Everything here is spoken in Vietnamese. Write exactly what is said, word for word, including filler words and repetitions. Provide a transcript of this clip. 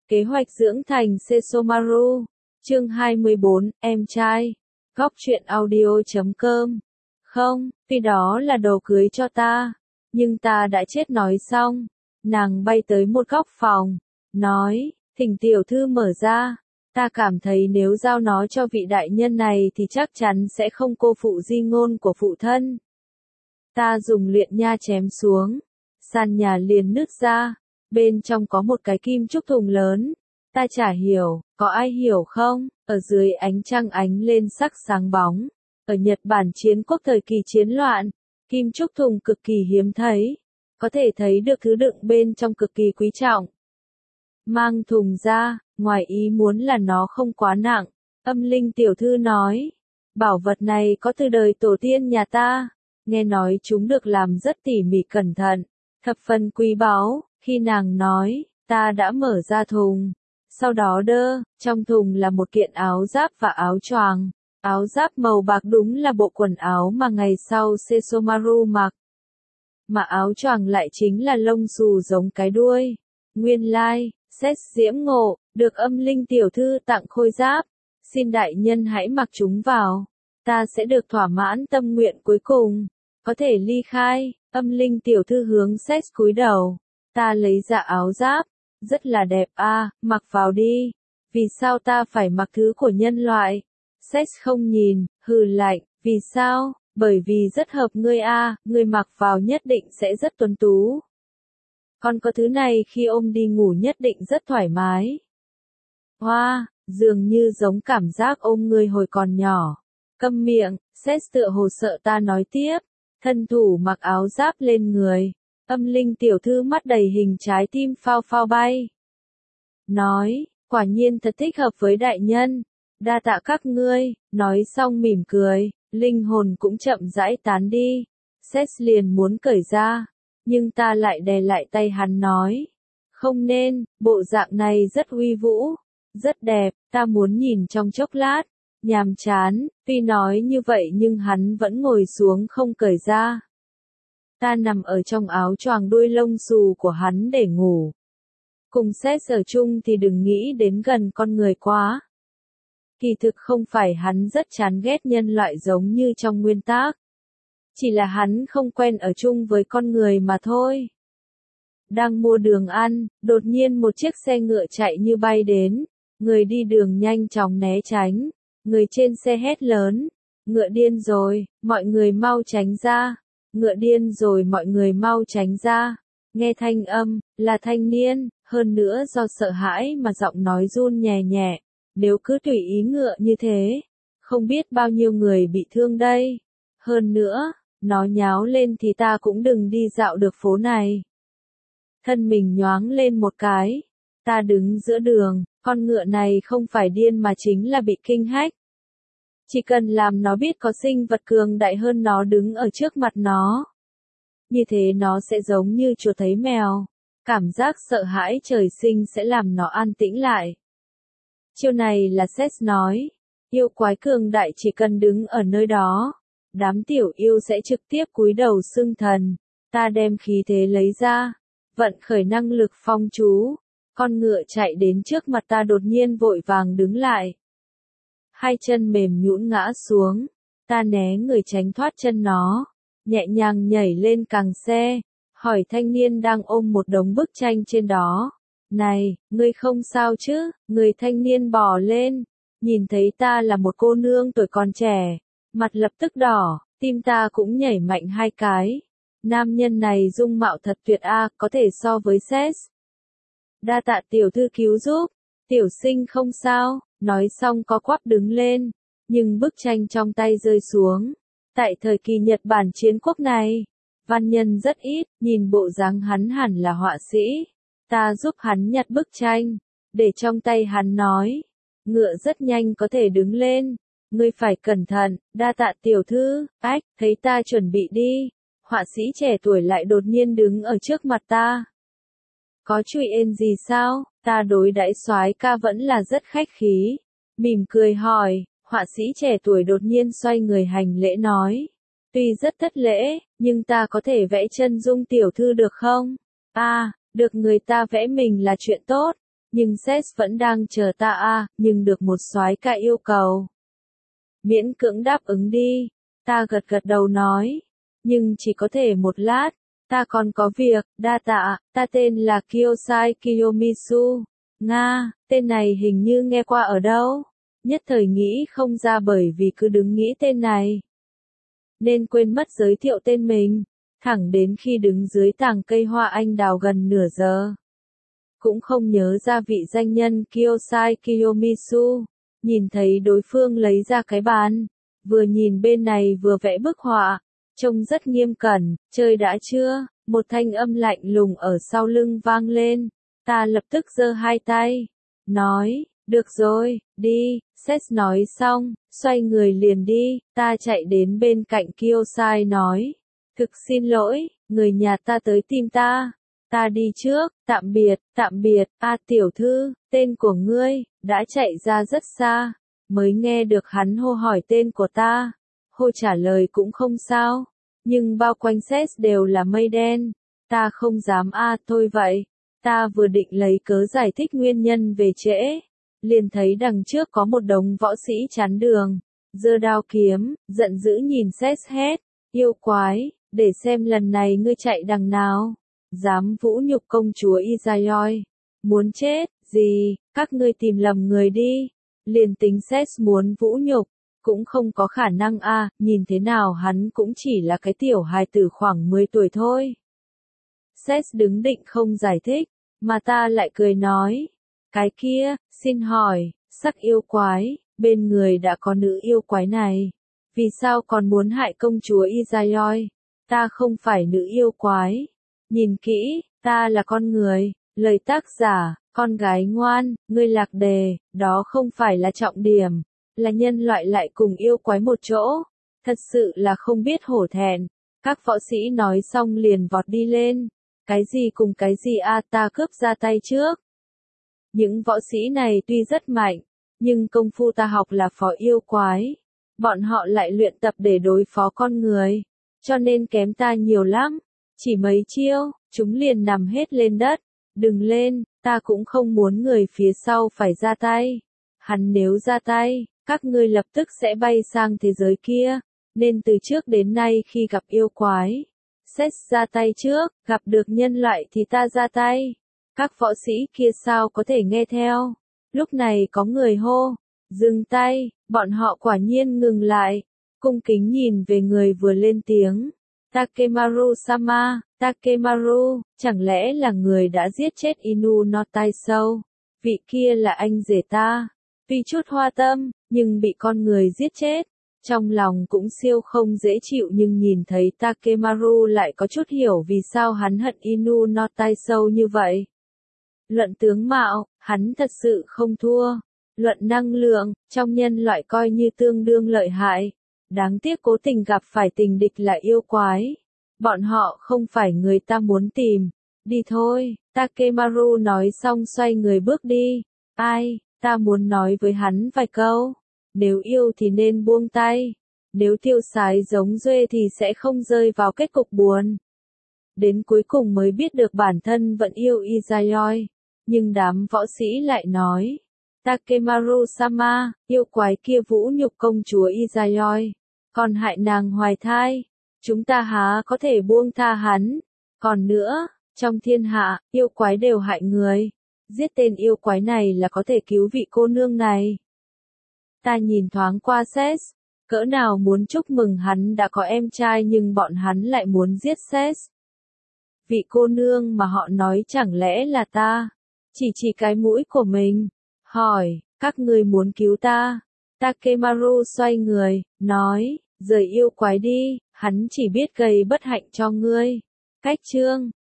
Kế hoạch dưỡng thành Sesomaru. Chương hai mươi bốn, em trai. Góc truyện audio chấm com. Không, tuy đó là đồ cưới cho ta, nhưng ta đã chết nói xong. Nàng bay tới một góc phòng, nói, thỉnh tiểu thư mở ra. Ta cảm thấy nếu giao nó cho vị đại nhân này thì chắc chắn sẽ không cô phụ di ngôn của phụ thân. Ta dùng luyện nha chém xuống, sàn nhà liền nứt ra, bên trong có một cái kim trúc thùng lớn. Ta chả hiểu, có ai hiểu không? Ở dưới ánh trăng ánh lên sắc sáng bóng. Ở Nhật Bản chiến quốc thời kỳ chiến loạn, kim trúc thùng cực kỳ hiếm thấy, có thể thấy được thứ đựng bên trong cực kỳ quý trọng. Mang thùng ra, ngoài ý muốn là nó không quá nặng. Âm linh tiểu thư nói, bảo vật này có từ đời tổ tiên nhà ta, nghe nói chúng được làm rất tỉ mỉ cẩn thận, thập phần quý báu. Khi nàng nói, ta đã mở ra thùng. Sau đó đơ, trong thùng là một kiện áo giáp và áo choàng. Áo giáp màu bạc đúng là bộ quần áo mà ngày sau Sesomaru mặc. Mà áo choàng lại chính là lông xù giống cái đuôi. Nguyên lai, xét diễm ngộ, được âm linh tiểu thư tặng khôi giáp. Xin đại nhân hãy mặc chúng vào. Ta sẽ được thỏa mãn tâm nguyện cuối cùng. Có thể ly khai, âm linh tiểu thư hướng xét cúi đầu. Ta lấy ra áo giáp. Rất là đẹp a, à, mặc vào đi. Vì sao ta phải mặc thứ của nhân loại? Sex không nhìn, hừ lạnh, vì sao? Bởi vì rất hợp ngươi a, à, ngươi mặc vào nhất định sẽ rất tuấn tú. Còn có thứ này khi ôm đi ngủ nhất định rất thoải mái. Hoa, wow, dường như giống cảm giác ôm ngươi hồi còn nhỏ. Câm miệng, Sex tựa hồ sợ ta nói tiếp. Thân thủ mặc áo giáp lên người. Âm linh tiểu thư mắt đầy hình trái tim phao phao bay. Nói, quả nhiên thật thích hợp với đại nhân. Đa tạ các ngươi, nói xong mỉm cười, linh hồn cũng chậm rãi tán đi. Seth liền muốn cởi ra, nhưng ta lại đè lại tay hắn nói. Không nên, bộ dạng này rất uy vũ, rất đẹp, ta muốn nhìn trong chốc lát. Nhàm chán, tuy nói như vậy nhưng hắn vẫn ngồi xuống không cởi ra. Ta nằm ở trong áo choàng đuôi lông xù của hắn để ngủ. Cùng Seth ở chung thì đừng nghĩ đến gần con người quá. Kỳ thực không phải hắn rất chán ghét nhân loại giống như trong nguyên tác. Chỉ là hắn không quen ở chung với con người mà thôi. Đang mua đường ăn, đột nhiên một chiếc xe ngựa chạy như bay đến. Người đi đường nhanh chóng né tránh. Người trên xe hét lớn. Ngựa điên rồi, mọi người mau tránh ra. Ngựa điên rồi mọi người mau tránh ra. Nghe thanh âm, là thanh niên, hơn nữa do sợ hãi mà giọng nói run nhẹ nhẹ. Nếu cứ tùy ý ngựa như thế, không biết bao nhiêu người bị thương đây. Hơn nữa, nó nháo lên thì ta cũng đừng đi dạo được phố này. Thân mình nhoáng lên một cái. Ta đứng giữa đường, con ngựa này không phải điên mà chính là bị kinh hách. Chỉ cần làm nó biết có sinh vật cường đại hơn nó đứng ở trước mặt nó. Như thế nó sẽ giống như chuột thấy mèo. Cảm giác sợ hãi trời sinh sẽ làm nó an tĩnh lại. Chiêu này là Seth nói. Yêu quái cường đại chỉ cần đứng ở nơi đó. Đám tiểu yêu sẽ trực tiếp cúi đầu xưng thần. Ta đem khí thế lấy ra. Vận khởi năng lực phong chú. Con ngựa chạy đến trước mặt ta đột nhiên vội vàng đứng lại. Hai chân mềm nhũn ngã xuống. Ta né người tránh thoát chân nó. Nhẹ nhàng nhảy lên càng xe. Hỏi thanh niên đang ôm một đống bức tranh trên đó. Này, ngươi không sao chứ? Người thanh niên bò lên. Nhìn thấy ta là một cô nương tuổi còn trẻ. Mặt lập tức đỏ, tim ta cũng nhảy mạnh hai cái. Nam nhân này dung mạo thật tuyệt a, à, có thể so với Seth. Đa tạ tiểu thư cứu giúp. Tiểu sinh không sao. Nói xong có quắp đứng lên. Nhưng bức tranh trong tay rơi xuống. Tại thời kỳ Nhật Bản chiến quốc này, văn nhân rất ít, nhìn bộ dáng hắn hẳn là họa sĩ. Ta giúp hắn nhặt bức tranh, để trong tay hắn nói. Ngựa rất nhanh có thể đứng lên. Ngươi phải cẩn thận, đa tạ tiểu thư. Ách, thấy ta chuẩn bị đi. Họa sĩ trẻ tuổi lại đột nhiên đứng ở trước mặt ta. Có chuyện ên gì sao? Ta đối đãi soái ca vẫn là rất khách khí. Mỉm cười hỏi, họa sĩ trẻ tuổi đột nhiên xoay người hành lễ nói. Tuy rất thất lễ, nhưng ta có thể vẽ chân dung tiểu thư được không? À, được người ta vẽ mình là chuyện tốt. nhưng Seth vẫn đang chờ ta à, nhưng được một soái ca yêu cầu. Miễn cưỡng đáp ứng đi, ta gật gật đầu nói, nhưng chỉ có thể một lát, ta còn có việc, đa tạ, ta tên là Kyosai Kiyomitsu. Nga, tên này hình như nghe qua ở đâu? Nhất thời nghĩ không ra bởi vì cứ đứng nghĩ tên này. Nên quên mất giới thiệu tên mình, thẳng đến khi đứng dưới tàng cây hoa anh đào gần nửa giờ. Cũng không nhớ ra vị danh nhân Kyosai Kiyomitsu, nhìn thấy đối phương lấy ra cái bàn, vừa nhìn bên này vừa vẽ bức họa, trông rất nghiêm cẩn, chơi đã chưa, một thanh âm lạnh lùng ở sau lưng vang lên, ta lập tức giơ hai tay, nói, được rồi, đi, Seth nói xong, xoay người liền đi, ta chạy đến bên cạnh Kyosai nói, thực xin lỗi, người nhà ta tới tìm ta. Ta đi trước, tạm biệt, tạm biệt, a tiểu thư, tên của ngươi, đã chạy ra rất xa, mới nghe được hắn hô hỏi tên của ta. Hô trả lời cũng không sao, nhưng bao quanh Seth đều là mây đen, ta không dám a thôi vậy. Ta vừa định lấy cớ giải thích nguyên nhân về trễ, liền thấy đằng trước có một đống võ sĩ chắn đường, giơ đao kiếm, giận dữ nhìn Seth hét, yêu quái, để xem lần này ngươi chạy đằng nào. Dám vũ nhục công chúa Izayoi. Muốn chết, gì, các ngươi tìm lầm người đi. Liền tính Seth muốn vũ nhục, cũng không có khả năng a, à, nhìn thế nào hắn cũng chỉ là cái tiểu hài tử khoảng mười tuổi thôi. Seth đứng định không giải thích, mà ta lại cười nói. Cái kia, xin hỏi, sắc yêu quái, bên người đã có nữ yêu quái này. Vì sao còn muốn hại công chúa Izayoi? Ta không phải nữ yêu quái. Nhìn kỹ, ta là con người, lời tác giả, con gái ngoan, ngươi lạc đề, đó không phải là trọng điểm, là nhân loại lại cùng yêu quái một chỗ, thật sự là không biết hổ thẹn. Các võ sĩ nói xong liền vọt đi lên, cái gì cùng cái gì a, ta cướp ra tay trước. Những võ sĩ này tuy rất mạnh, nhưng công phu ta học là phó yêu quái, bọn họ lại luyện tập để đối phó con người, cho nên kém ta nhiều lắm. Chỉ mấy chiêu, chúng liền nằm hết lên đất. Đừng lên, ta cũng không muốn người phía sau phải ra tay. Hắn nếu ra tay, các ngươi lập tức sẽ bay sang thế giới kia. Nên từ trước đến nay khi gặp yêu quái, Seth ra tay trước, gặp được nhân loại thì ta ra tay. Các võ sĩ kia sao có thể nghe theo. Lúc này có người hô, dừng tay, bọn họ quả nhiên ngừng lại. Cung kính nhìn về người vừa lên tiếng. Takemaru-sama, Takemaru, chẳng lẽ là người đã giết chết Inu no Taisou? Vị kia là anh rể ta. Vì chút hoa tâm, nhưng bị con người giết chết. Trong lòng cũng siêu không dễ chịu nhưng nhìn thấy Takemaru lại có chút hiểu vì sao hắn hận Inu no Taisou như vậy. Luận tướng mạo, hắn thật sự không thua. Luận năng lượng, trong nhân loại coi như tương đương lợi hại. Đáng tiếc cố tình gặp phải tình địch là yêu quái. Bọn họ không phải người ta muốn tìm. Đi thôi, Takemaru nói xong xoay người bước đi. Ai, ta muốn nói với hắn vài câu. Nếu yêu thì nên buông tay. Nếu tiêu sái giống Duê thì sẽ không rơi vào kết cục buồn. Đến cuối cùng mới biết được bản thân vẫn yêu Izayoi. Nhưng đám võ sĩ lại nói. Takemaru-sama, yêu quái kia vũ nhục công chúa Izayoi. Còn hại nàng hoài thai, chúng ta há có thể buông tha hắn. Còn nữa, trong thiên hạ, yêu quái đều hại người. Giết tên yêu quái này là có thể cứu vị cô nương này. Ta nhìn thoáng qua Seth, cỡ nào muốn chúc mừng hắn đã có em trai nhưng bọn hắn lại muốn giết Seth. Vị cô nương mà họ nói chẳng lẽ là ta? Chỉ chỉ cái mũi của mình, hỏi, các ngươi muốn cứu ta? Takemaru xoay người, nói, rời yêu quái đi, hắn chỉ biết gây bất hạnh cho ngươi. Cách chương